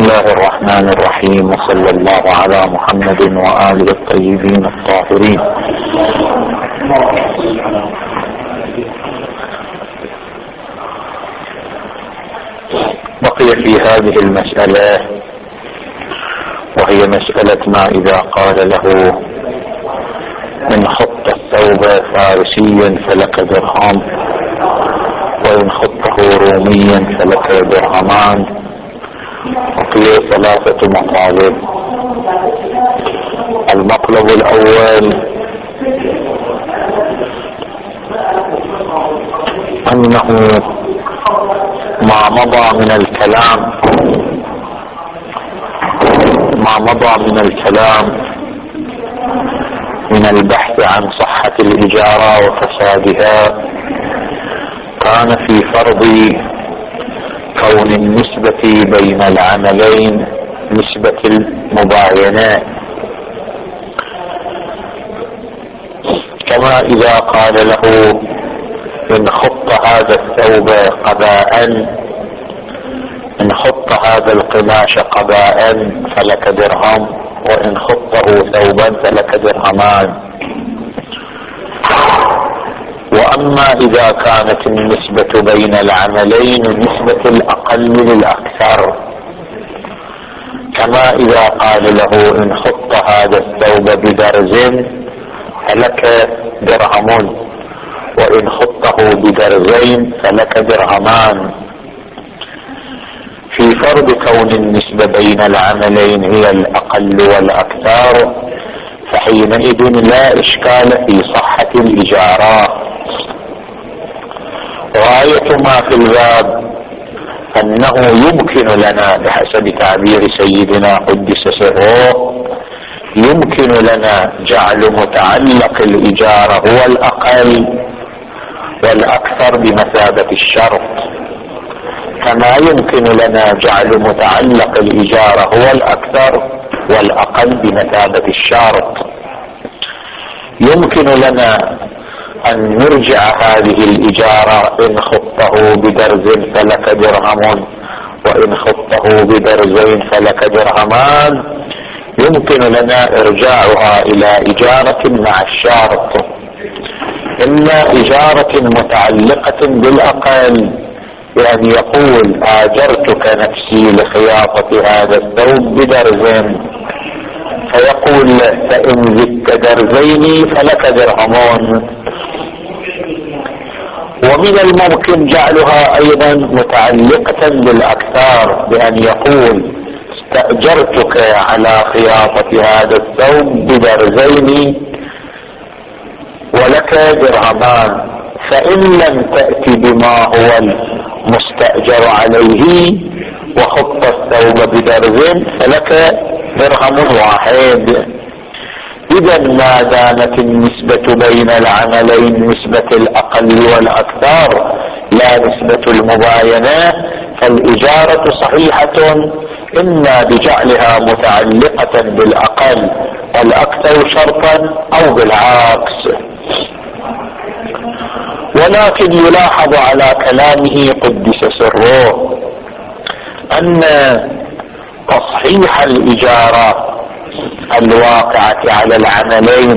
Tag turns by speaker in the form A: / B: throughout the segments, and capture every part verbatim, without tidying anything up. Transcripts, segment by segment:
A: الله الرحمن الرحيم، وصلى الله على محمد وآله الطيبين الطاهرين. بقي في هذه المسألة، وهي مسألة ما إذا قال له إن خط الثوب فارسيا فلك درهم، وإن خطه روميا فلك درهمان. وفي ثلاثة مطالب. المطلب الأول أنه ما مضى من الكلام ما مضى من الكلام من البحث عن صحة الإجارة وفسادها كان في فرض كون النسبة بين العملين نسبة المباينة، كما إذا قال له إن خط هذا الثوب قباء إن خط هذا القماش قباء فلك درهم، وإن خطه ثوبا فلك درهمان. وأما إذا كانت النسبة بين العملين نسبة الأقل للأكثر، كما إذا قال له إن خط هذا الثوب بدرز فلك درهم، وإن خطه بدرزين فلك درهمان. في فرض كون النسبة بين العملين هي الأقل والأكثر، فحينئذ لا إشكال في صحة الإجارة. غاية ما في الباب أنه يمكن لنا بحسب تعبير سيدنا قدس سره يمكن لنا جعل متعلق الإجارة هو الأقل والأكثر بمثابة الشرط، كما يمكن لنا جعل متعلق الإجارة هو الأكثر والأقل بمثابة الشرط. يمكن لنا أن نرجع هذه الإجارة إن خطه بدرز فلك درهم، وإن خطه بدرزين فلك درهمان. يمكن لنا إرجاعها إلى إجارة مع الشرط، إما إجارة متعلقة بالأقل بأن يقول آجرتك نفسي لخياطة هذا الثوب بدرز، فيقول فإن زدت درزين فلك درهمون. ومن الممكن جعلها أيضا متعلقة بالأكثر بأن يقول استأجرتك على خياطة هذا الثوب بدرزين ولك درهمان، فإن لم تأتي بما هو المستأجر عليه وخط الثوب بدرز فلك درهم واحد. إذا ما دامت النسبة بين العملين نسبة الأقل والأكثر لا نسبة المباينة، فالإجارة صحيحة إما بجعلها متعلقة بالأقل والأكثر شرطا أو بالعكس. ولكن يلاحظ على كلامه قدس سره أن تصحيح الإجارة الواقعة على العملين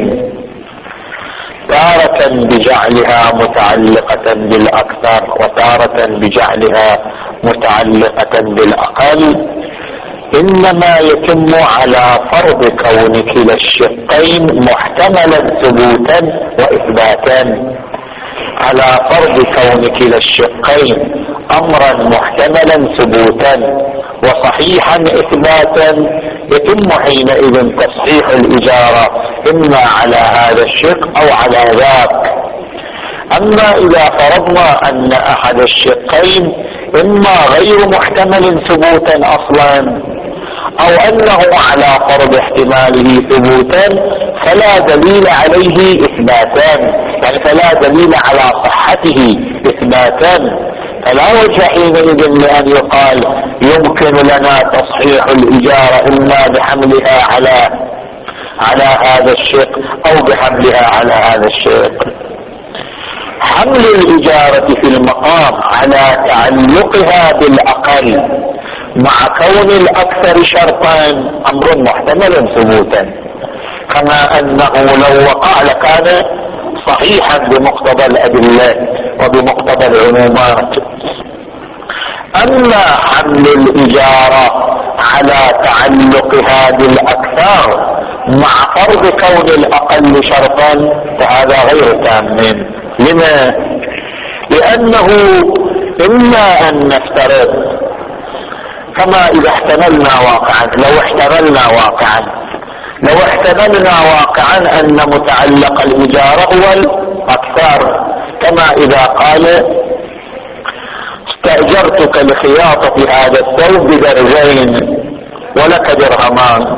A: تارة بجعلها متعلقة بالأكثر وتارة بجعلها متعلقة بالأقل إنما يتم على فرض كون كلا الشقين محتملا ثبوتا وإثباتا، على فرض كون كلا الشقين أمرا محتملا ثبوتا وصحيحا إثباتا، يتم حينئذ تصحيح الإجارة إما على هذا الشق أو على ذاك. أما إذا فرضنا أن أحد الشقين إما غير محتمل ثبوتا أصلا أو أنه على فرض احتماله ثبوتا فلا دليل عليه إثباتا، يعني فلا دليل على صحته إثباتا، فلا وجه حينئذ لأن يقال يمكن لنا تصحيح الإجارة إما بحملها على على هذا الشق أو بحملها على هذا الشق. حمل الإجارة في المقام على تعلقها بالأقل مع كون الأكثر شرطا أمر محتمل ثبوتا، كما أنه لو وقع لكان صحيحا بمقتضى الأدلة وبمقتضى العمومات. أما حمل الإجارة على تعلقها بالأكثر مع فرض كون الأقل شرطا فهذا غير تام. لما؟ لأنه إما أن نفترض كما إذا احتملنا واقعا، لو احتملنا واقعا لو احتملنا واقعا أن متعلق الإجارة هو الأكثر، كما إذا قال استأجرتك لخياطة هذا الثوب بدرجين ولك درهمان،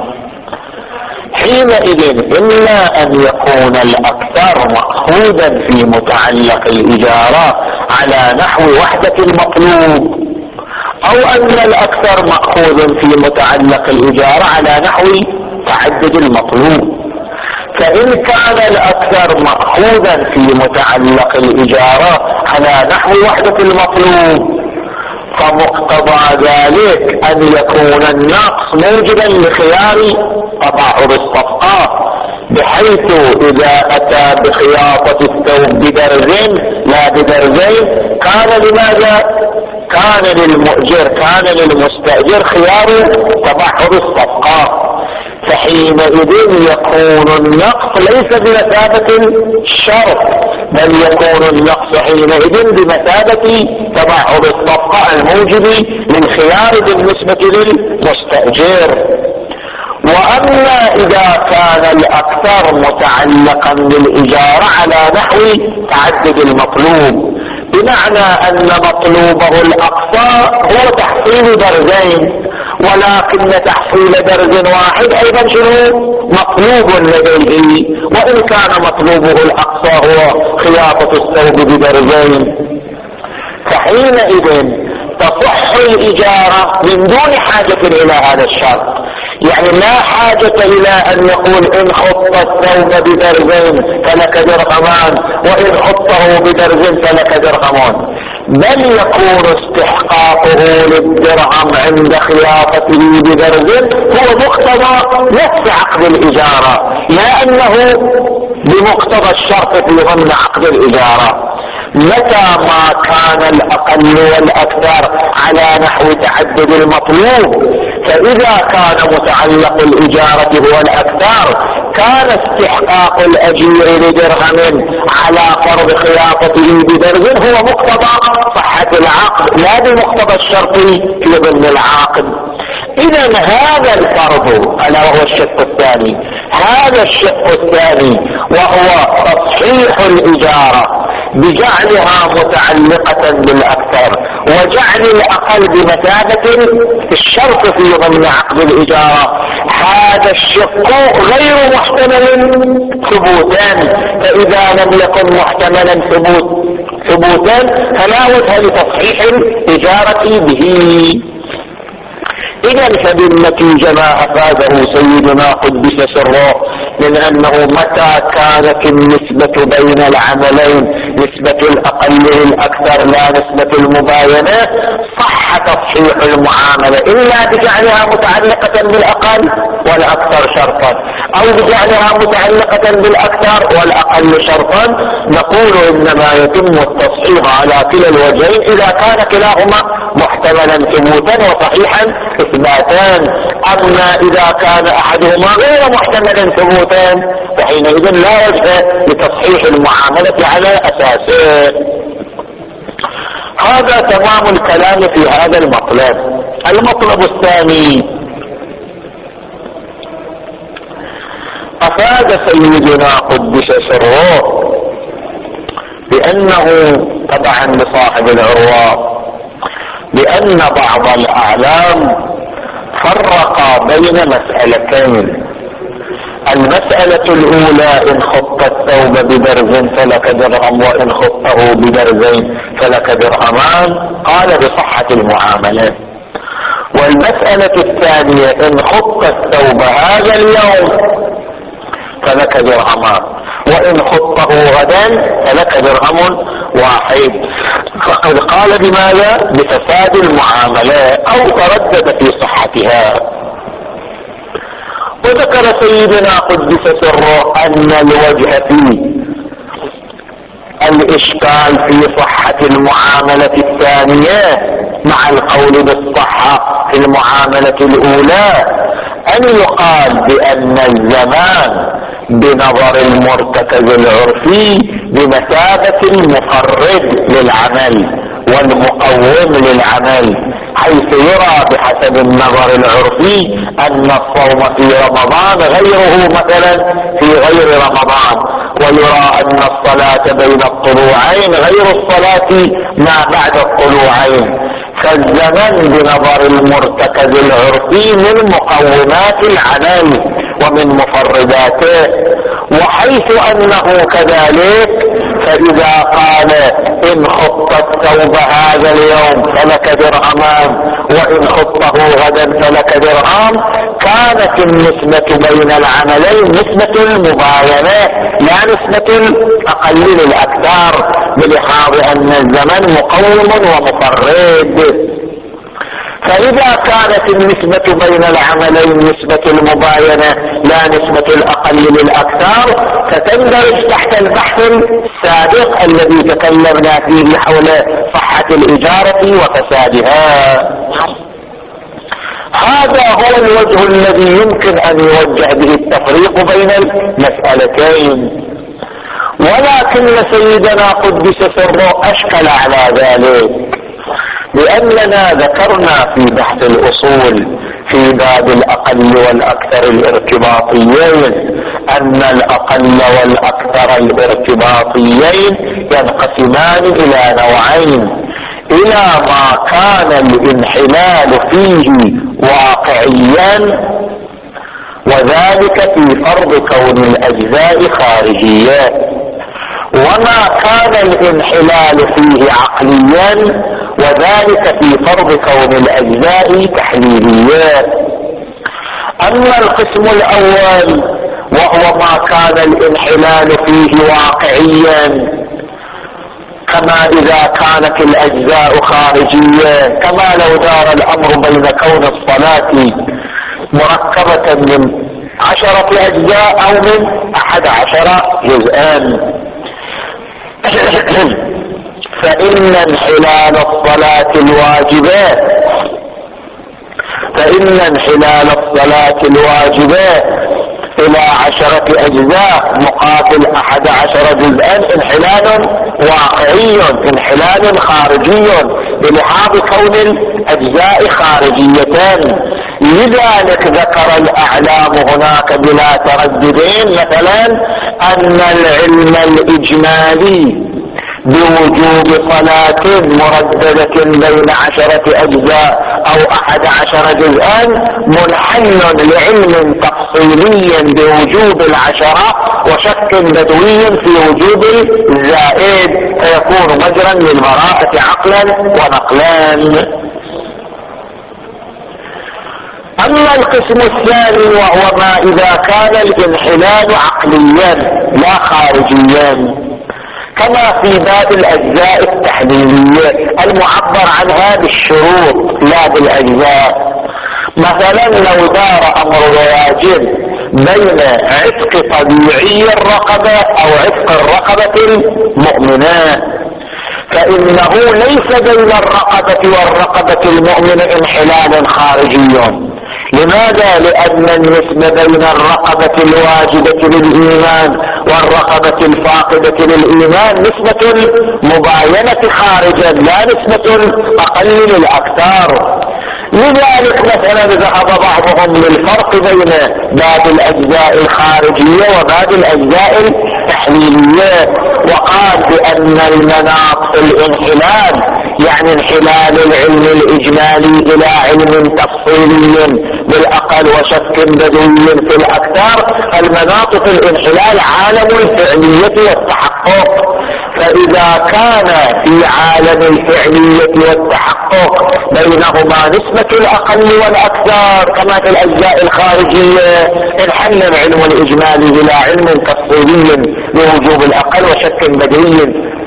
A: حينئذ إما أن يكون الأكثر مأخوذا في متعلق الإجارة على نحو وحدة المطلوب، أو أن الأكثر مأخوذ في متعلق الإجارة على نحو تعدد المطلوب. فإن كان الأكثر مأخوذا في متعلق الإجارة على نحو وحدة المطلوب فمقتضى ذلك أن يكون النقص موجبا لخيار تباعد الصفقات، بحيث إذا أتى بخياطة الثوب بدرجين لا بدرجين كان لماذا؟ كان للمؤجر كان للمستأجر خيار تباعد الصفقات، فحينئذ يكون النقص ليس بمثابة الشرط، بل يكون النقص حينئذ بمثابة تباعد الصفقة الموجب للخيار بالنسبة للمستأجر. وأما إذا كان الأكثر متعلقا بالإجارة على نحو تعدد المطلوب، بمعنى أن مطلوبه الأقصى هو تحصيل درجين، ولكن تحصيل درج واحد أيضا شنو مطلوب لديه، وإن كان مطلوبه الأقصى هو خياطة الثوب بدرجين، فحينئذ تصح الإجارة من دون حاجة إلى هذا الشرط. يعني لا حاجة إلى أن يقول إن خط الثوب بدرجين فلك درهمان، وإن خطه بدرج فلك درهمان، بل يكون استحقاقه للدرهم عند خياطته بدرج هو مقتضى نفس عقد الإجارة، لا أنه بمقتضى الشرط في ضمن عقد الإجارة. متى ما كان الأقل والأكثر على نحو تعدد المطلوب، فإذا كان متعلق الإجارة هو الأكثر كان استحقاق الأجير لدرهم على فرض خياطته بدرج هو مقتضى صحة العقد، لا بمقتضى الشرط في ضمن العقد. إذا هذا الفرض ألا وهو الشق الثاني، هذا الشق الثاني وهو تصحيح الإجارة بجعلها متعلقة بالأكثر وجعل الأقل بمثابة الشرط في ضمن عقد الإجارة، هذا الشق غير محتمل ثبوتا، فإذا لم يكن محتملا ثبوت ثبوتا فلا وجه لتصحيح الإجارة به. إذا فبالنتيجة ما أفاده سيدنا قدس سره من أنه متى كانت النسبة بين العملين نسبة الأقل للأكثر لا نسبة المباينة، صح تصحيح المعاملة إلا بجعلها متعلقة بالأقل والأكثر شرطا، أو بجعلها متعلقة بالأكثر والأقل شرطا. نقول إنما يتم التصحيح على كلا الوجهين إذا كان كلاهما محتملا ثبوتا وصحيحا إثباتان. أما إذا كان أحدهما غير محتملا ثبوتا فحينئذ لا وجه لتصحيح المعاملة على أساسه. هذا تمام الكلام في هذا المطلب. المطلب الثاني، أفاد سيدنا قدس سره بأنه طبعا لصاحب العروة بأن بعض الأعلام فرق بين مسألتين. المسألة الأولى إن خط الثوب بدرج فلك درهم، وإن خطه بدرجين فلك درهمان، قال بصحة المعاملة. والمسألة الثانية إن خط الثوب هذا اليوم فلك درهمان، وإن خطه غدا فلك درهم واحد. فقد قال بماذا؟ بفساد المعاملة أو تردد في صحتها. وذكر سيدنا قدس سره أن الوجه فيه الإشكال في صحة المعاملة الثانية مع القول بالصحة في المعاملة الأولى أن يقال بأن الزمان بنظر المرتكز العرفي بمثابة المفرد للعمل والمقوم للعمل، حيث يرى بحسب النظر العرفي أن الصوم في رمضان غيره مثلا في غير رمضان، ويرى أن الصلاة بين الطلوعين غير الصلاة ما بعد الطلوعين. فالزمن بنظر المرتكز العرفي من مقومات العمل ومن مفرداته، وحيث أنه كذلك فإذا قال إن خط الثوب هذا اليوم فلك درهمان وإن خطه غدا فلك درهم، كانت النسبة بين العملين نسبة المباينة لا نسبة الأقل للأكثر، بلحاظ أن الزمن مقوم ومفرد. فإذا كانت النسبة بين العملين نسبة المباينة لا نسبة الأقل للأكثر، فتندرج تحت البحث السابق الذي تكلمنا فيه حول صحة الإجارة وفسادها. هذا هو الوجه الذي يمكن أن يوجه به التفريق بين المسألتين، ولكن سيدنا قدس سره أشكل على ذلك، لأننا ذكرنا في بحث الأصول في باب الأقل والأكثر الارتباطيين أن الأقل والأكثر الارتباطيين ينقسمان إلى نوعين: إلى ما كان الانحلال فيه واقعيا، وذلك في فرض كون الأجزاء خارجية، وما كان الانحلال فيه عقليا، وذلك في فرض كون الأجزاء تحليليات. أما القسم الأول وهو ما كان الانحلال فيه واقعيا، كما إذا كانت الأجزاء خارجية، كما لو دار الأمر بين كون الصلاة مركبة من عشرة أجزاء أو من أحد عشر جزءان. فإن انحلال الصلاة الواجبة فإن انحلال الصلاة الواجبة إلى عشرة أجزاء مقابل أحد عشر جزءا انحلال واقعي انحلال خارجي بلحاظ كون الأجزاء خارجيتان. لذلك ذكر الأعلام هناك بلا ترددين مثلا أن العلم الإجمالي بوجوب صلاة مرددة بين عشرة أجزاء أو أحد عشر جزءا منحل لعلم تفصيلي بوجوب العشرة وشك بدوي في وجوب الزائد، فيكون مجرا للبراءة عقلا ونقلا. أما القسم الثاني وهو ما إذا كان الانحلال عقليا لا خارجيا، كما في باب الأجزاء التحليلية المعبر عنها بالشروط لا بالأجزاء. مثلا لو دار أمر واجب بين عتق طبيعي الرقبة أو عتق الرقبة المؤمنة، فإنه ليس بين الرقبة والرقبة المؤمنة انحلال خارجي. لماذا؟ لأن النسبة بين الرقبة الواجبة للإيمان والرقبة الفاقدة للإيمان نسبة المباينة خارجا لا نسبة أقل للأكثر. لذلك مثلا ذهب بعضهم للفرق بين باب الأجزاء الخارجية وباب الأجزاء التحليلية، وقال بأن المناط في الانحلال يعني انحلال العلم الإجمالي إلى علم تفصيلي بالأقل وشك بدوي في الأكثر. المناط في الانحلال عالم الفعلية والتحقق، فإذا كان في عالم الفعلية والتحقق بينهما نسبة الأقل والأكثر كما في الأجزاء الخارجية، انحل العلم الإجمالي إلى علم تفصيلي بوجوب الأقل وشك بدوي في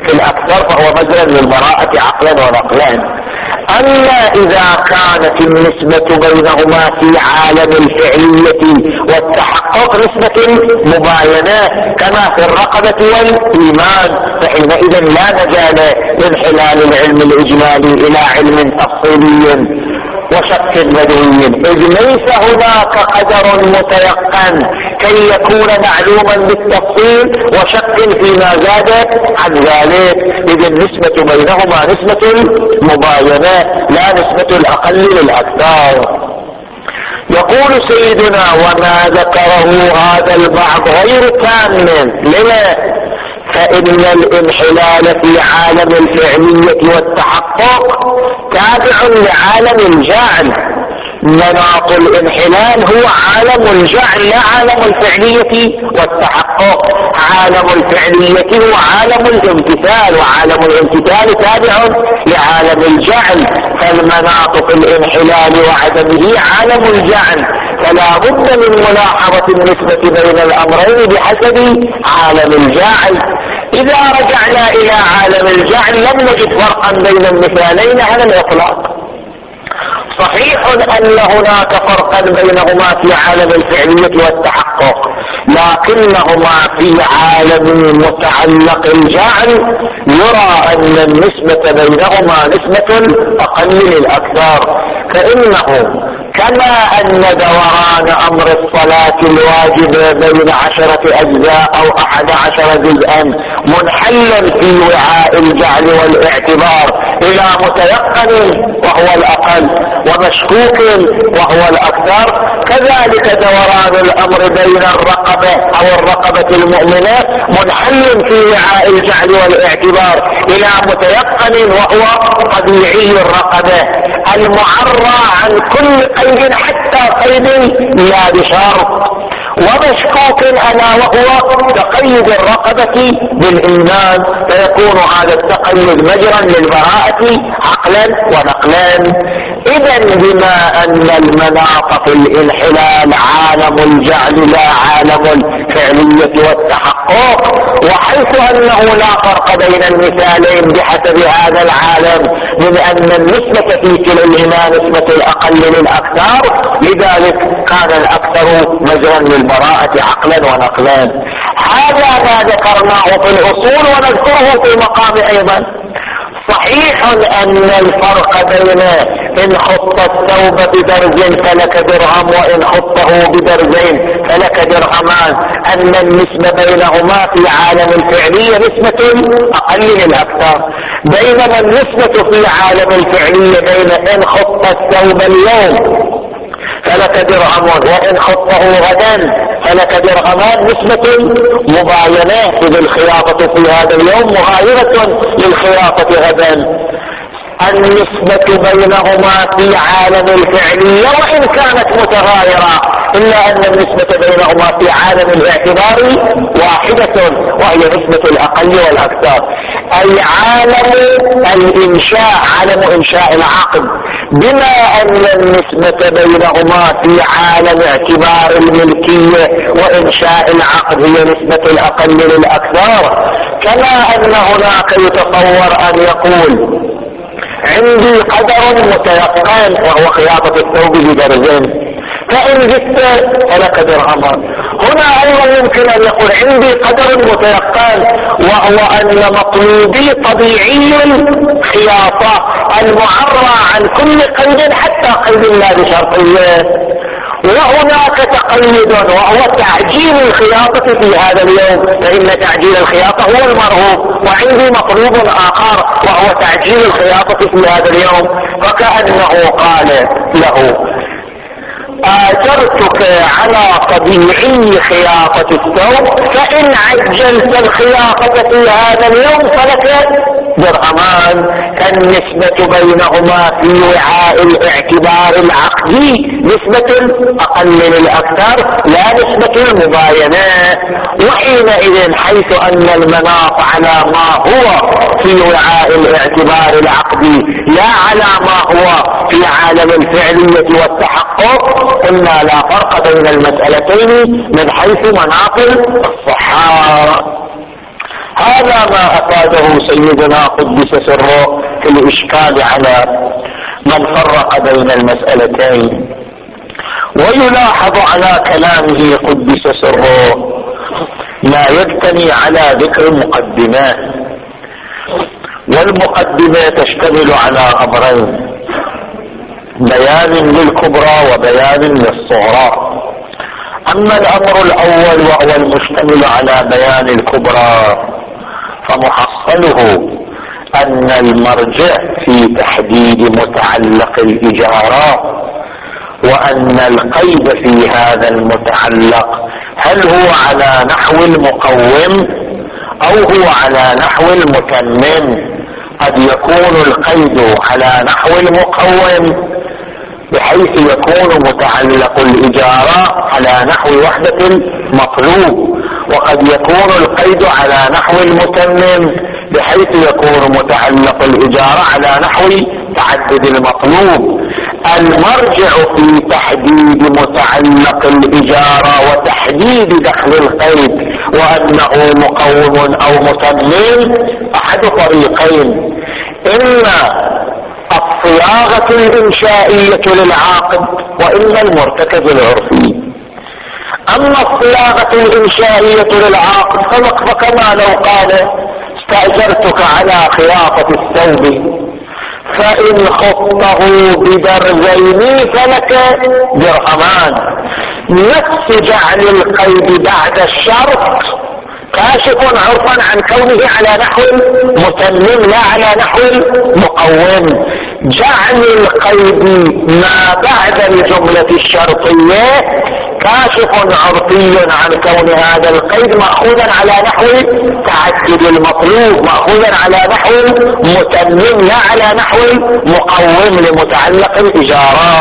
A: الأكثر فهو مجرى للبراءة عقلا ونقلا. أما إذا كانت النسبة بينهما في عالم الفعلية والتحقق نسبة مباينة كما في الرقبة والإيمان، فحينئذ لا مجال لانحلال العلم الإجمالي إلى علم تفصيلي وشك بدوي، إذ ليس هناك قدر متيقن كي يكون معلوما بالتفصيل وشك فيما زاد عن ذلك، إذ النسبة بينهما نسبة مباينة لا نسبة الأقل للأكثر. يقول سيدنا: وما ذكره هذا البعض غير تام. لما؟ فإن الانحلال في عالم الفعلية والتحقق تابع لعالم الجعل. مناط الانحلال هو عالم الجعل لا عالم الفعلية والتحقق. عالم الفعلية هو عالم الامتثال، وعالم الامتثال تابع لعالم الجعل، فالمناط في الانحلال وعدمه عالم الجعل، فلا بد من ملاحظة النسبة بين الأمرين بحسب عالم الجعل. إذا رجعنا إلى عالم الجعل لم نجد فرقا بين المثالين على الإطلاق. صحيح أن هناك فرقا بينهما في عالم الفعلية والتحقق، لكنهما في عالم متعلق الجعل يرى أن النسبة بينهما نسبة أقل للأكثر، فإنه كما أن دوران أمر الصلاة الواجبة بين عشرة أجزاء أو أحد عشر جزءا منحل في وعاء الجعل والاعتبار إلى متيقن وهو الأقل ومشكوك وهو الأكثر، كذلك دوران الأمر بين الرقبة أو الرقبة المؤمنة منحل في وعاء الجعل والاعتبار إلى متيقن وهو طبيعي الرقبة المعرى عن كل قيد حتى قيد لا بشرط، ومشكوك ألا وهو تقيد الرقبة بالإيمان، فيكون هذا التقيد مجرا للبراءة عقلا ونقلا. إذا بما أن المناط في الانحلال عالم الجعل لا عالم الفعلية والتحقق، وحيث أنه لا فرق بين المثالين بحسب هذا العالم من أن النسبة في كليهما نسبة الأقل للأكثر، لذلك كان الأكثر مجرا للبراءة عقلا ونقلا. هذا ما ذكرناه في الأصول ونذكره في المقام أيضا. صحيح أن الفرق بين إن خط الثوب بدرج فلك درهم وإن خطه بدرجين فلك درهمان، أن النسبة بينهما في عالم الفعلية نسبة أقل للأكثر، بينما النسبة في عالم الفعلية بين إن خط الثوب اليوم فلك درهم وإن خطه غدا فلك درهمان نسبة مباينة، إذ الخياطة في هذا اليوم مغايرة للخياطة غدا. النسبة بينهما في عالم الفعلية وإن كانت متغايرة إلا أن النسبة بينهما في عالم الاعتبار واحدة، وهي نسبة الأقل والأكثر، أي عالم الإنشاء، عالم إنشاء العقد، بما أن النسبة بينهما في عالم اعتبار الملكية وإنشاء العقد هي نسبة الأقل للأكثر. كما أن هناك يتصور أن يقول عندي قدر متيقن وهو خياطة الثوب بدرجين، فإن زدت فلك درهمان. هنا أيضا يمكن أن يقول عندي قدر متيقن وهو أن مطلوبي طبيعي الخياطة المعرى عن كل قيد حتى قيد لا بشرطية، وهناك تقيد وهو تعجيل الخياطة في هذا اليوم، فإن تعجيل الخياطة هو المرغوب، وعندي مطلوب آخر وهو تعجيل الخياطة في هذا اليوم، فكأنه قال له آجرتك على طبيعي خياطة الثوب، فإن عجلت الخياطة في هذا اليوم فلك درهمان. فالنسبة بينهما في وعاء الاعتبار العقدي نسبة أقل للأكثر لا نسبة المباينة، وحينئذ حيث أن المناط على ما هو في وعاء الاعتبار العقدي لا على ما هو في عالم الفعلية والتحقق، إلا لا فرق بين المسألتين من حيث مناط الصحة. هذا ما أفاده سيدنا قدس سره في الإشكال على من فرق بين المسألتين. ويلاحظ على كلامه قدس سره لا يبتني على ذكر مقدمات، والمقدمة تشتمل على أمرين: بيان للكبرى وبيان للصغرى. أما الأمر الأول وهو المشتمل على بيان الكبرى فمحصله أن المرجع في تحديد متعلق الإجارة، وأن القيد في هذا المتعلق هل هو على نحو المقوم أو هو على نحو المتمم. قد يكون القيد على نحو المقوم بحيث يكون متعلق الإجارة على نحو وحدة المطلوب، وقد يكون القيد على نحو المتمم بحيث يكون متعلق الإجارة على نحو تعدد المطلوب. المرجع في تحديد متعلق الإجارة وتحديد دخل القيد وأنه مقوم أو متمم أحد طريقين: إما الصياغة الإنشائية للعاقد وإما المرتكز العرفي. أما الصياغة الإنشائية للعاقد فكما لو قال: استأجرتك على خياطة الثوب فإن خطه بدرزين فلك درهمان. نفس جعل القيد بعد الشرط كاشف عرفا عن كونه على نحو متمم لا على نحو مقوم. جعل القيد ما بعد الجملة الشرطية كاشف عرفي عن كون هذا القيد مأخوذا على نحو تعدد المطلوب، مأخوذا على نحو متمم لا على نحو مقوم لمتعلق الإجارة.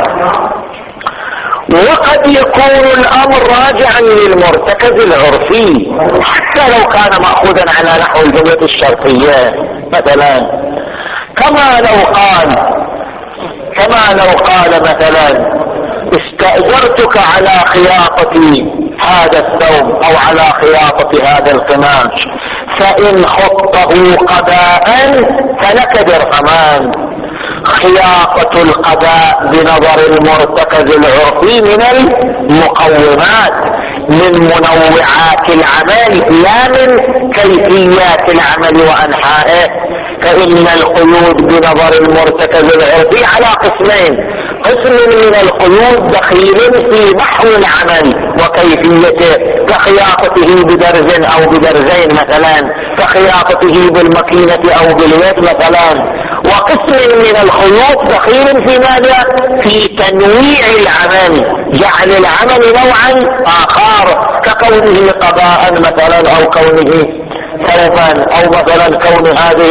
A: وقد يكون الأمر راجعا للمرتكز العرفي حتى لو كان مأخوذا على نحو الجملة الشرطية. مثلا كما لو قال كما لو قال مثلا: استأجرتك على خياطة هذا الثوب أو على خياطة هذا القماش فإن خطه قضاء فلك درهمان. خياطة القضاء بنظر المرتكز العرفي من المقومات، من منوعات العمل لا من كيفيات العمل وأنحائه. فإن القيود بنظر المرتكز العرفي على قسمين: قسم من القيود دخيل في نحو العمل وكيفيته كخياطته بدرز أو بدرزين مثلا، كخياطته بالمكينة أو باليد مثلا. وقسم من الخيوط دخيل في ماذا؟ في تنويع العمل، جعل العمل نوعا آخر ككونه قضاء مثلا أو كونه ثوبا أو مثلا كون هذه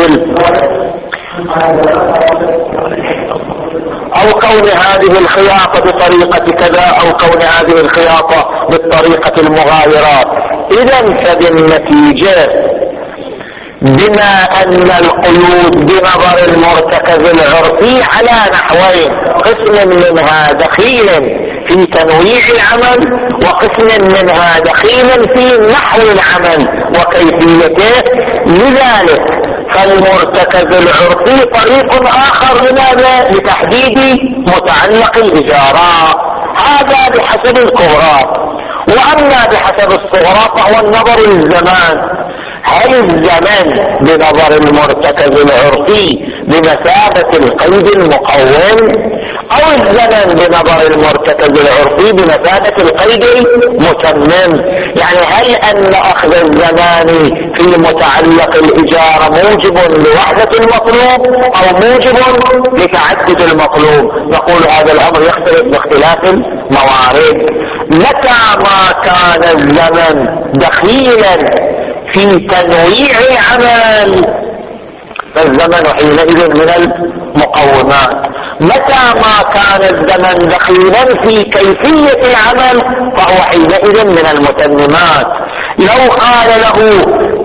A: أو كون هذه الخياطة بطريقة كذا أو كون هذه الخياطة بالطريقة المغايرة. إذا فبالنتيجة بما أن القيود بنظر المرتكز العرفي على نحوين: قسم منها دخيل في تنويع العمل وقسم منها دخيل في نحو العمل وكيفيته. لذلك فالمرتكز العرفي طريق آخر لماذا؟ لتحديد متعلق الإجارة. هذا بحسب الكبرى. وأما بحسب الصغرى فهو النظر للزمان: هل الزمن بنظر المرتكز العرفي بمثابة القيد المقوم أو الزمن بنظر المرتكز العرفي بمثابة القيد المتمم؟ يعني هل أن أخذ الزمان في متعلق الإجارة موجب لوحدة المطلوب أو موجب لتعدد المطلوب؟ نقول هذا الأمر يختلف باختلاف الموارد. متى ما كان الزمن دخيلا في تنويع العمل فالزمن حينئذ من المقومات. متى ما كان الزمن دخيلا في كيفية العمل فهو حينئذ من المتممات. لو قال له: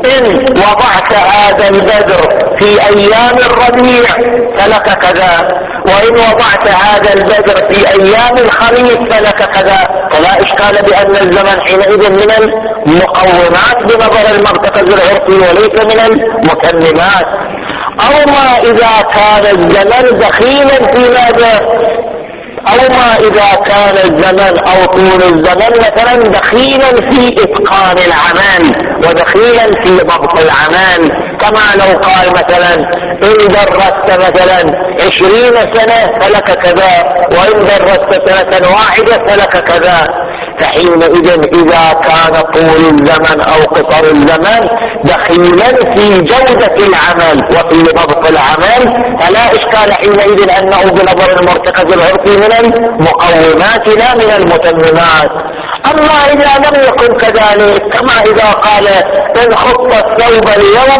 A: إن وضعت هذا البذر في أيام الربيع فلك كذا، وإن وضعت هذا البذر في أيام الخريف فلك كذا. فلا إشكال بأن الزمن حينئذ من المقومات بنظر المرتكز العرفي وليس من المتممات. أو ما إذا كان الزمن دخيلا في ماذا؟ أو ما إذا كان الزمن أو طول الزمن مثلا دخيلا في إتقان العمل ودخيلا في ضبط العمل، كما لو قال مثلا إن درست مثلا عشرين سنة فلك كذا، وإن درست سنة واحدة فلك كذا. فحينئذ إذا كان طول الزمن أو قصر الزمن دخيلا في جودة العمل وفي ضبط العمل فلا إشكال حينئذ أنه بنظر المرتكز العرفي من المقومات لا من المتممات. أما إذا لم يكن كذلك، كما إذا قال إن خط الثوب اليوم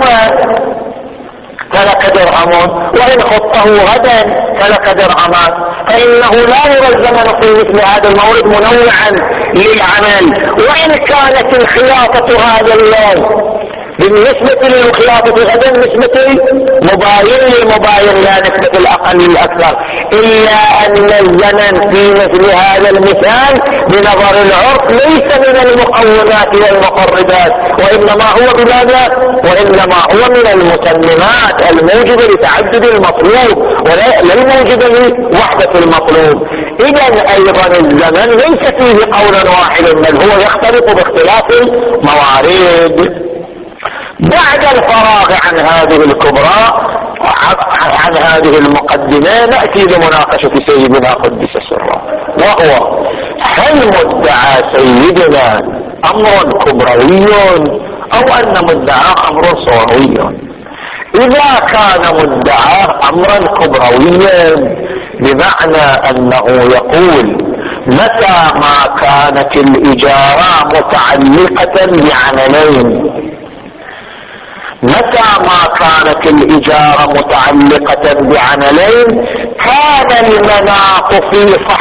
A: فلك درهم، وإن خطه غدا فلك درهمان، فإنه لا يرى الزمن في مثل هذا المورد منوعا للعمل. وإن كانت الخياطة هذا اليوم بالنسبة للخياطة غدا نسبة مباين للمباين لا نسبة الأقل للأكثر، إلا أن الزمن في مثل هذا المثال بنظر العرف ليس من المقومات والمقربات، وإنما هو بماذا؟ وإنما هو من المتممات الموجبة لتعدد المطلوب ولا الموجبة لوحدة المطلوب. إذن أيضا الزمن ليس فيه قول واحد بل هو يختلف باختلاف الموارد. بعد الفراغ عن هذه الكبرى عن هذه المقدمة نأتي لمناقشة سيدنا قدس سره، وهو هل مدعى سيدنا أمر كبروي أو أن مدعاه أمر صغروي؟ إذا كان مدعاه أمرا كبرويا بمعنى أنه يقول متى ما كانت الإجارة متعلقة بعملين، متى ما كانت الإجارة متعلقة بعملين كان المناط في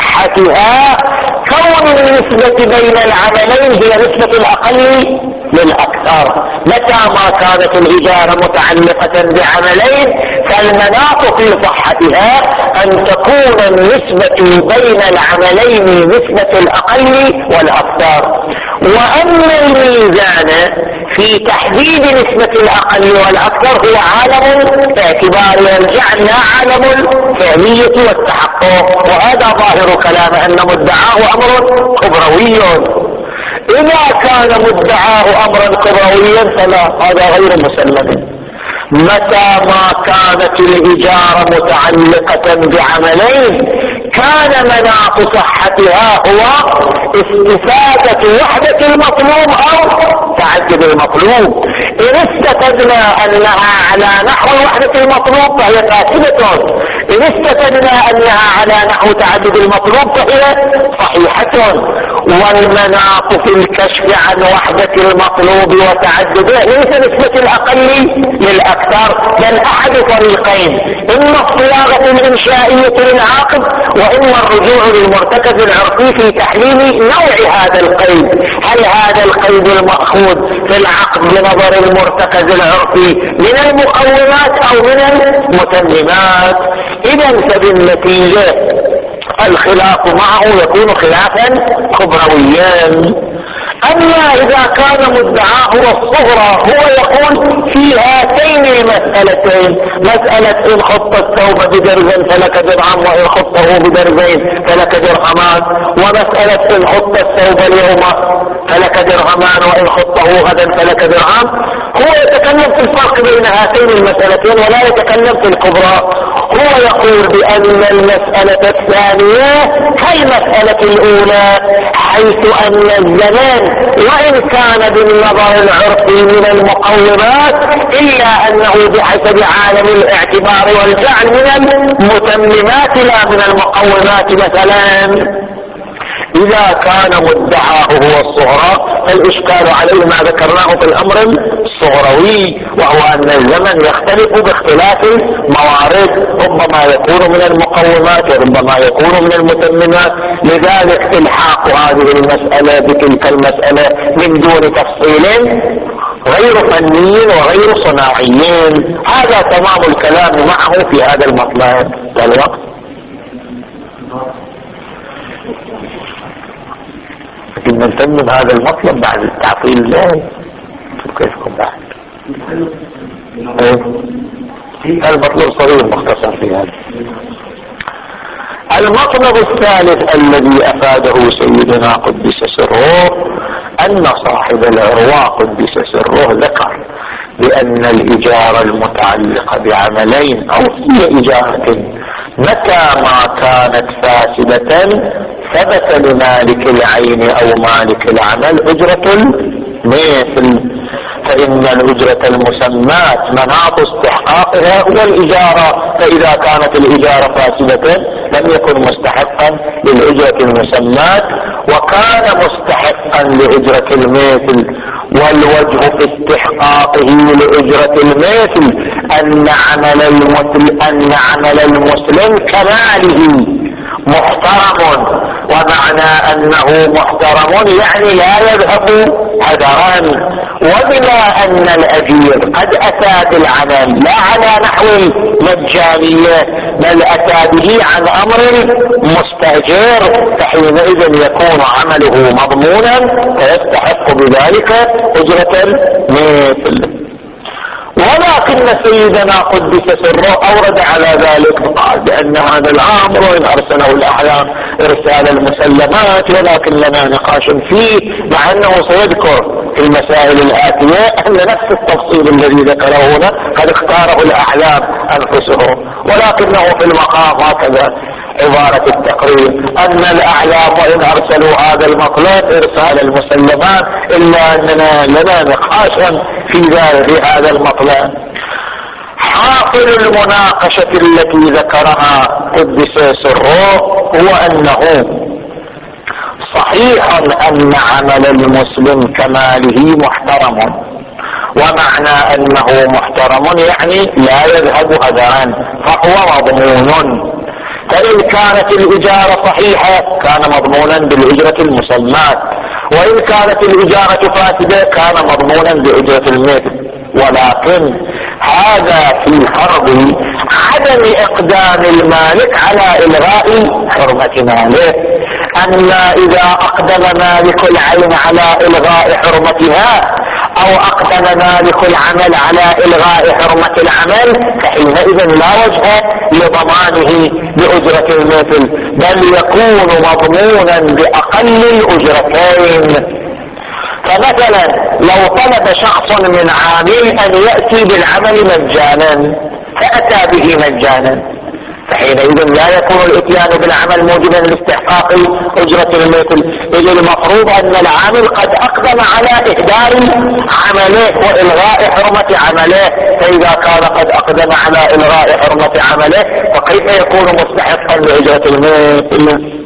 A: صحتها كون النسبة بين العملين هي نسبة الأقل للأكثر. متى ما كانت الإجارة متعلقة بعملين فالمناط في صحتها أن تكون النسبة بين العملين نسبة الأقل والأكثر. وأما الميزان في تحديد نسبة الأقل والأكثر هو عالم باعتبار يرجع إلى عالم الفعلية والتحقق، وهذا ظاهر كلام أن مدعاه أمر كبروي. إذا كان مدعاه أمرا كبرويا فلا، هذا غير مسلم. متى ما كانت الإجارة متعلقة بعملين كان مناط صحتها هو استفادة وحدة المطلوب أو تعدد المطلوب. إن استفدنا أنها على نحو وحدة المطلوب فهي فاسدة، إن استفدنا أنها على نحو تعدد المطلوب فهي صحيحة. والمناط في الكشف عن وحدة المطلوب وتعدده ليس نسبة الأقل للأكثر بل أحد طريقين، إما الصياغة الإنشائية للعاقد وإما الرجوع للمرتكز العرفي في تحليل نوع هذا القيد. هل هذا القيد المأخوذ في العقد بنظر المرتكز العرفي من المقومات أو من المتممات؟ إذن فبالنتيجة الخلاف معه يكون خلافا كبرويا. أما إذا كان مدعاه الصغرى هو يقول في هاتين المسألتين، مسألة إن خط الثوب بدرزين فلك درهم وإن خطه بدرزين فلك درهمان، ومسألة إن خط الثوب اليوم فلك درهمان وإن خطه غدا فلك درهم، هو يتكلم في الفرق بين هاتين المسألتين ولا يتكلم في الكبرى. هو يقول بأن المسألة الثانية كالمسألة الأولى، حيث أن الزمان وإن كان بالنظر العرفي من المقومات إلا أنه بحسب عالم الاعتبار والجعل من المتممات لا من المقومات. مثلا إذا كان مدعاه هو الصغرى فالإشكال عليه ما ذكرناه في الأمر الصغروي، وهو أن الزمن يختلف باختلاف الموارد، ربما يكون من المقومات ربما يكون من المتممات. لذلك الحاق هذه المسألة بتلك المسألة من دون تفصيل غير فنيين وغير صناعيين. هذا تمام الكلام معه في هذا المطلب. والوقت لكن نتمم هذا المطلب بعد التعطيل لا كيفكم بعد المطلب صغير مختصر في هذا. المطلب الثالث الذي أفاده سيدنا قدس سره أن صاحب العرواء قدس سره ذكر بأن الإجارة المتعلقة بعملين أو هي إجارة متى ما كانت فاسدة ثبت لمالك العين أو مالك العمل أجرة المثل، فإن الأجرة المسمات مناط استحقاقها هو الإجارة، فإذا كانت الإجارة فاسدة لم يكن مستحقا للأجرة المسمات وكان مستحقا لأجرة المثل. والوجه في استحقاقه لأجرة المثل أن عمل المثل أن عمل المسلم كماله محترم، ومعنى أنه محترم يعني لا يذهب هدرا. وبما أن الأجير قد أتى بالعمل لا على نحو مجانية بل أتى به عن أمر مستأجر، فحينئذ يكون عمله مضمونا فيستحق بذلك أجرة المثل. ولكن سيدنا قدس سره أورد على ذلك وقال بأن هذا الأمر وإن أرسله الأحلام إرسال المسلمات، ولكن لنا نقاش فيه مع أنه سيذكر في المسائل الآتية أن نفس التفصيل الذي ذكره هنا قد اختاره الأحلام أنفسهم، ولكنه في المقام هكذا عبارة التقرير أن الأحلام وإن أرسلوا هذا المطلب إرسال المسلمات إلا أننا لنا نقاشا في ذلك هذا المطلب. حاصل المناقشة التي ذكرها قدس سره هو أنه صحيح أن عمل المسلم كماله محترم، ومعنى أنه محترم يعني لا يذهب هدرا فهو مضمون. فإن كانت الإجارة صحيحة كان مضمونا بالأجرة المسمات، وإن كانت الإجارة فاسدة كان مضمونا بأجرة المثل. ولكن هذا في فرض عدم إقدام المالك على إلغاء حرمة ماله. أما إذا أقدم مالك العين على إلغاء حرمتها أو أقدم مالك العمل على إلغاء حرمة العمل فحينئذ لا وجه لضمانه بأجرة المثل، بل يكون مضمونا بأقل الأجرتين. فمثلا لو طلب شخص من عامل أن يأتي بالعمل مجانا فأتى به مجانا فحينئذ لا يكون الاتيان بالعمل موجبا لاستحقاق أجرة المثل، إذ المفروض أن العامل قد أقدم على إهدار عمله وإلغاء حرمة عمله، فإذا كان قد أقدم على إلغاء حرمة عمله فكيف يكون مستحقا لأجرة المثل؟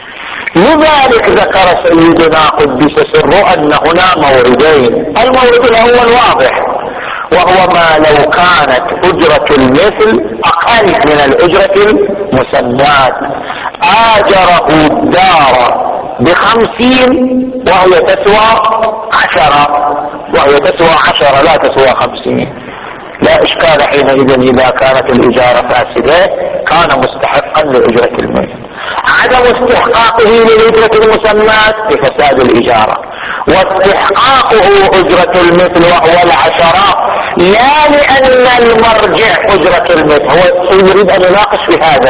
A: لذلك ذكر سيدنا قدس سره أن هنا موردين. المورد الأول واضح وهو ما لو كانت أجرة المثل أقل من الأجرة المسمات، آجره الدار بخمسين وهي تسوى عشرة وهي تسوى عشرة لا تسوى خمسين، لا إشكال حينئذ إذا كانت الإجارة فاسدة كان مستحقا لأجرة المثل. عدم استحقاقه لأجرة المسمات بفساد الإجارة، واستحقاقه أجرة المثل وهو العشرة لا لأن المرجع أجرة المثل. هو يريد أن يناقش في هذا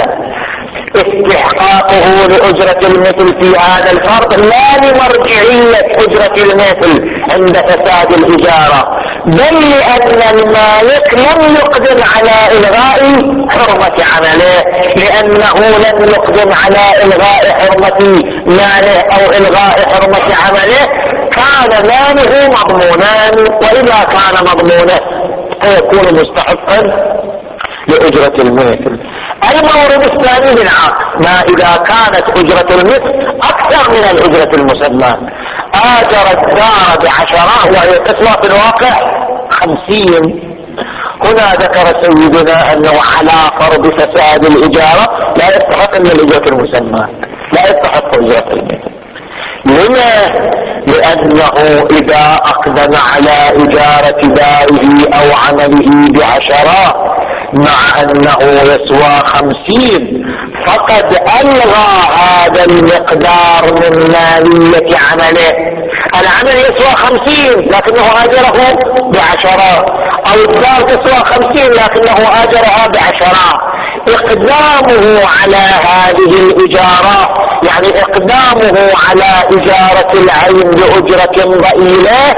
A: استحقاقه لأجرة المثل في هذا الفرض لا لمرجعية أجرة المثل عند فساد الإجارة، بل لأن المالك لم يقدم على إلغاء حرمة عمله، لأنه لم يقدم على إلغاء حرمة ماله أو إلغاء حرمة عمله كان ماله مضمونا، وإذا كان مضمونا فيكون مستحقا لأجرة المثل. المورد الثاني بالعكس، ما إذا كانت أجرة المثل أكثر من الأجرة المسمات، آجر الدار بعشرة وهي تسوى في الواقع خمسين. هنا ذكر سيدنا أنه على فرض فساد الإجارة لا يستحق من الأجرة المسمات، لا يستحق أجرة المثل. لما؟ لأنه إذا أقدم على إجارة داره أو عمله بعشرات مع أنه يسوى خمسين فقد ألغى هذا المقدار من مالية عمله. العمل يسوى خمسين لكنه آجره بعشرات، أو الدار تسوى خمسين لكنه آجرها بعشرات. إقدامه على هذه الإجارة يعني إقدامه على إجارة العين بأجرة ضئيلة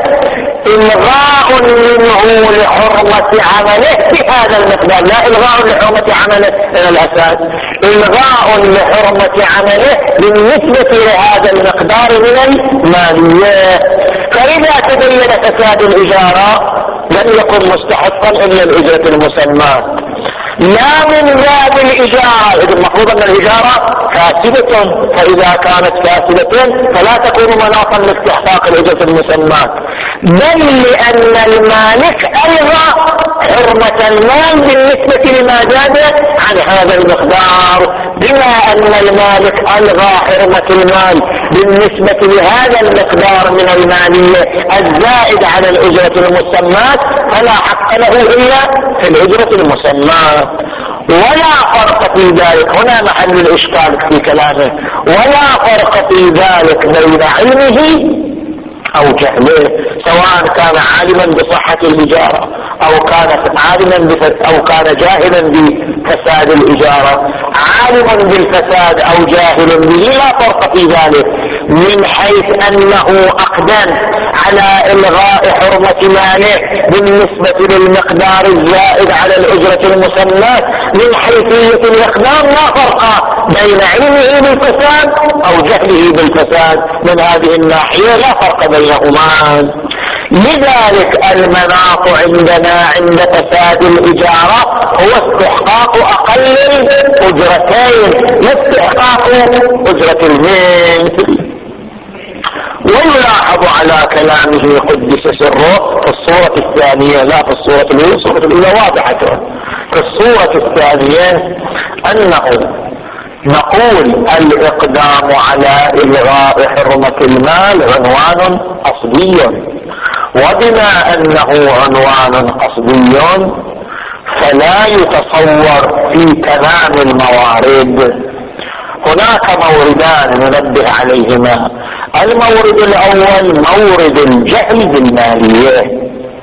A: إلغاء منه لحرمة عمله بهذا المقدار، لا إلغاء لحرمة عمله من الأساس، إلغاء لحرمة عمله بالنسبة لهذا المقدار من المالية. فإذا تبين فساد الإجارة لم يكن مستحقا إلا الأجرة المسمى، لا من باب الإجارة. إذا المفروض أن الإجارة فاسدة، فإذا كانت فاسدة فلا تكون مناطا لاستحقاق الأجرة المسمى، بل لأن المالك ألغى حرمة المال بالنسبة لما زاد عن هذا المقدار. بما أن المالك ألغى حرمة المال بالنسبة لهذا المقدار من المالية الزائد على الأجرة المسمى فلا حق له إلا في الأجرة المسمى. ولا فرق في ذلك، هنا محل الإشكال في كلامه، ولا فرق في ذلك بين علمه أو جهله، سواء كان عالما بصحة الإجارة أو كان عالما أو كان جاهلا بفساد الإجارة. عالم بالفساد أو جاهل به لا فرق في ذلك، من حيث أنه أقدم على إلغاء حرمة ماله بالنسبة للمقدار الزائد على الأجرة المسمى. من حيثية الإقدام لا فرق بين علمه بالفساد أو جهله بالفساد، من هذه الناحية لا فرق بينهما. لذلك المناط عندنا عند فساد الإجارة هو استحقاق أقل الأجرتين، لا استحقاق أجرة المثل. ويلاحظ على كلامه قدس سره في الصورة الثانية، لا في الصورة الأولى، الصورة الأولى واضحة. في الصورة الثانية أنه نقول الإقدام على إلغاء حرمة المال عنوان قصدي، وبما أنه عنوان قصدي فلا يتصور في تمام الموارد. هناك موردان ننبه عليهما. المورد الأول مورد الجهل بالمالية.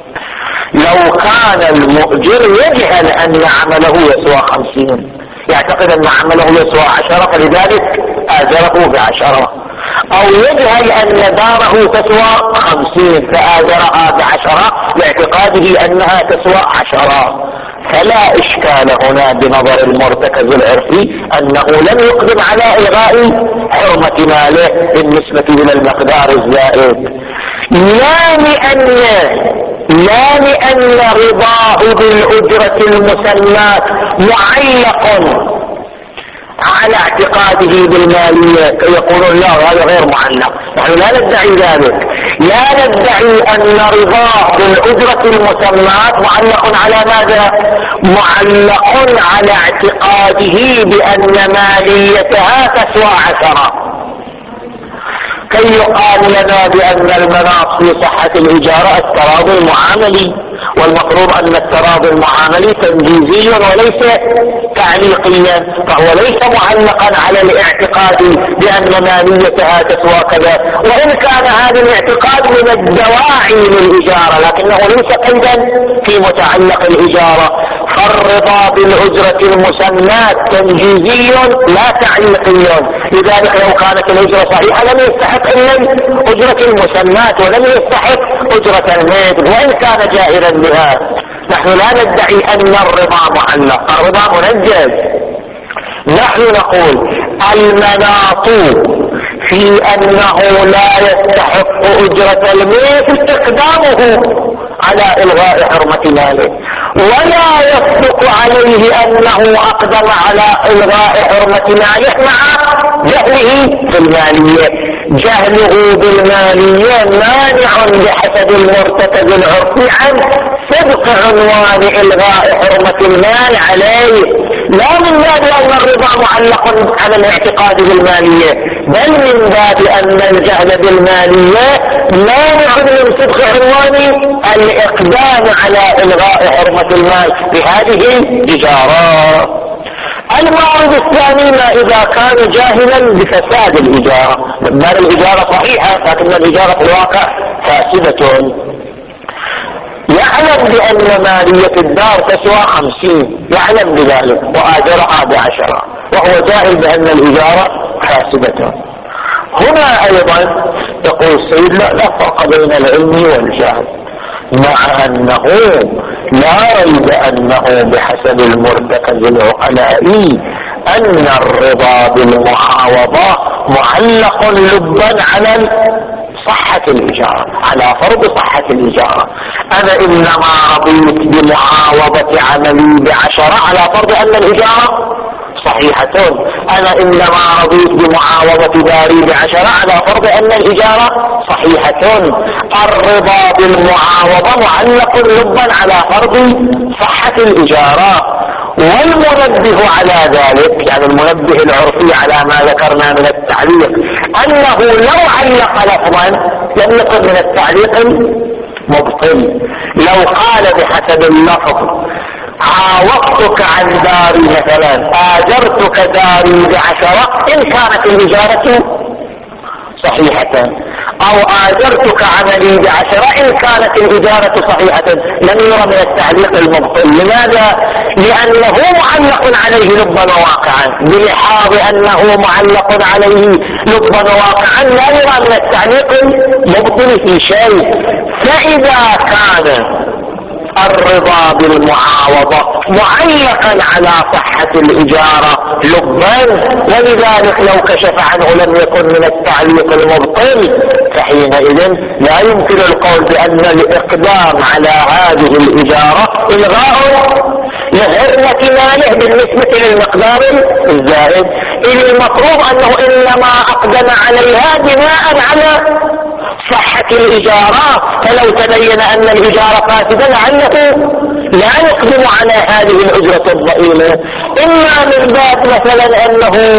A: لو كان المؤجر يجهل أن عمله يسوى خمسين، يعتقد أن عمله يسوى عشرة فلذلك آجره بعشرة، أو يجهل أن داره تسوى خمسين فآجرها بعشرة لاعتقاده أنها تسوى عشرة، فلا إشكال هنا بنظر المرتكز العرفي أنه لم يقدم على إلغاء حرمة ماله بالنسبة إلى المقدار الزائد، لا لأن لا لأن رضاه بالأجرة المسماة معلق على اعتقاده بالمالية كي يقولون لا هذا غير معلق. نحن لا ندعي ذلك، لا ندعي أن رضاه بالأجرة المسماة معلق على ماذا؟ معلق على اعتقاده بأن ماليتها تسوى عشرة، كي يقال لنا بأن المناط في صحة الإجارة التراضي المعاملي، والمفروض أن التراضي المعاملي تنجيزي وليس تعليقيا، فهو ليس معلقا على الاعتقاد بأن ماليتها تسوى كذا، وإن كان هذا الاعتقاد من الدواعي للإجارة لكنه ليس قيدا في متعلق الإجارة. فالرضا بالأجرة المسماة تنجيزي لا تعليقي، لذلك لو كانت الأجرة صحيحة لم يستحق إلا أجرة المسماة ولم يستحق أجرة المثل وإن كان جاهلا بها. نحن لا ندعي أن الرضا معلق، الرضا منجز. نحن نقول المناط في أنه لا يستحق أجرة المثل إقدامه على إلغاء حرمة ماله، ولا يصدق عليه أنه أقدم على إلغاء حرمة ماله مع جهله بالمالية. جهله بالمالية مانع بحسب المرتكز العرفي عن صدق عنوان إلغاء حرمة المال عليه، لا من باب أن الرضا معلق على الاعتقاد بالمالية، بل من باب أن الجهل بالمالية مانع من صدق عنوان الإقدام على إلغاء حرمة المال بهذه الإجارة. المعرض الثاني ما إذا كان جاهلا بفساد الإجارة، مال الإجارة صحيحة لكن الإجارة في الواقع فاسدة، يعلم بأن مالية الدار تسوى خمسين، يعلم بذلك وآجرها بعشرة، وهو جاهل بأن الإجارة فاسدة. هنا أيضا يقول السيد لا, لا فرق بين العلم والجهل، مع أنه لا ريب أنه بحسب المرتكز العقلاء أن الرضا بالمعاوضة معلق لبا على صحة الإجارة، على فرض صحة الإجارة. أنا إنما رضيت بمعاوضة عملي بعشرة على فرض أن الإجارة صحيحة، أنا إنما رضيت بمعاوضة داري بعشرة على فرض أن الإجارة صحيحة. الرضا بالمعاوضة معلق لبا على فرض صحة الإجارة. والمنبه على ذلك، يعني المنبه العرفي على ما ذكرنا من التعليق، أنه لو علق لفظا لم يكن من التعليق مبطل. لو قال بحسب اللفظ عاوضتك عن داري مثلا، آجرتك داري بعشرة إن كانت الإجارة صحيحة، أو آجرتك عملي بعشرة إن كانت الإجارة صحيحة، لم يرى من التعليق المبطل. لماذا؟ لأنه معلق عليه لبا وواقعا، بلحاظ أنه معلق عليه لبا وواقعا لا يرى من التعليق المبطل في شيء. فإذا كان الرضا بالمعاوضة معلقا على صحة الإجارة لبا، ولذلك لو كشف عنه لم يكن من التعليق المبطل، فحينئذ لا يمكن القول بأن الإقدام على هذه الإجارة إلغاء لحرمة ماله بالنسبة للمقدار الزائد، إذ المفروض أنه إنما أقدم عليها بناء على صحة الإجارة، فلو تبين أن الإجارة فاسدة لعله لا يقدم على هذه الأجرة الضئيلة. إما من باب مثلا أنه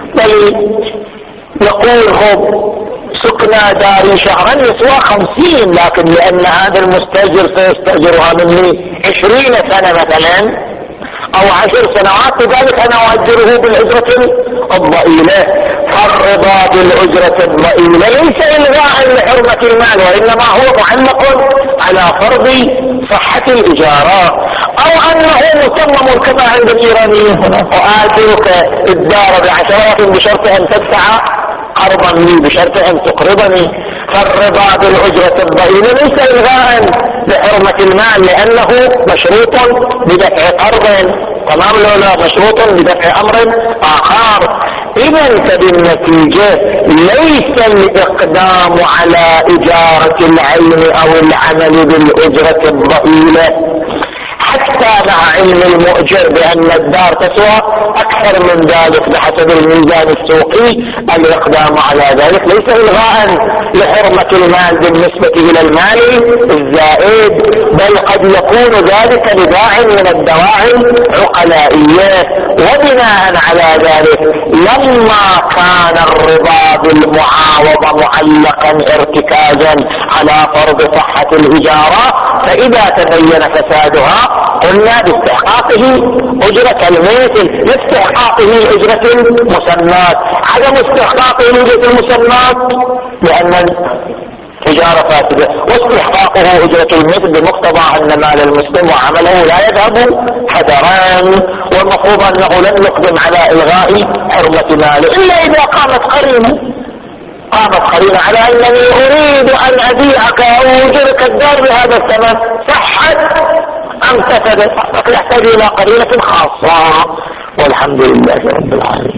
A: يقول هو سكنى داري شهرا يسوى خمسين، لكن لأن هذا المستأجر سيستأجرها مني عشرين سنة مثلا أو عشر سنوات، لذلك أنا أؤجره بالأجرة الضئيلة. فالرضا بالأجرة الضئيلة ليس إلغاء لحرمة المال، وإنما هو معلق على فرض صحة الإجارة. أو أنه مصمم كما عند الإيرانيين هنا، وآجرك الدار بعشرة بشرط أن تدفع قرضا لي، بشرط أن تقرضني. فالرضا بالأجرة الضئيلة ليس إلغاء لحرمة المال، لأنه مشروط بدفع قرض، تمام لولا مشروط بدفع أمر آخر. إذا بالنتيجة ليس الإقدام على إجارة العين أو العمل بالأجرة الضئيلة حتى مع علم المؤجر بأن الدار تسوى أكثر من ذلك بحسب الميزان السوقي، الإقدام على ذلك ليس إلغاء لحرمة المال بالنسبة إلى المال الزائد، بل قد يكون ذلك لداع من الدواعي العقلائية. وبناء على ذلك لما كان الرضا بالمعاوضة معلقا ارتكازا على فرض صحة الإجارة، فإذا تبين فسادها قلنا باستحقاقه أجرة المثل، باستحقاقه أجرة المسمات. عدم استحقاقه أجرة المسمات لأن الإجارة فاسدة، واستحقاقه أجرة المثل بمقتضى أن مال المسلم وعمله لا يذهب هدران، والمفروض أنه لن يقدم على إلغاء حرمة ماله إلا إذا قامت قرينة قامت قرينة على أنني أريد أن أبيعك أو أجرك الدار بهذا الثمن، صحت أم فسدت، يحتاج إلى قرينة خاصة. والحمد لله رب العالمين.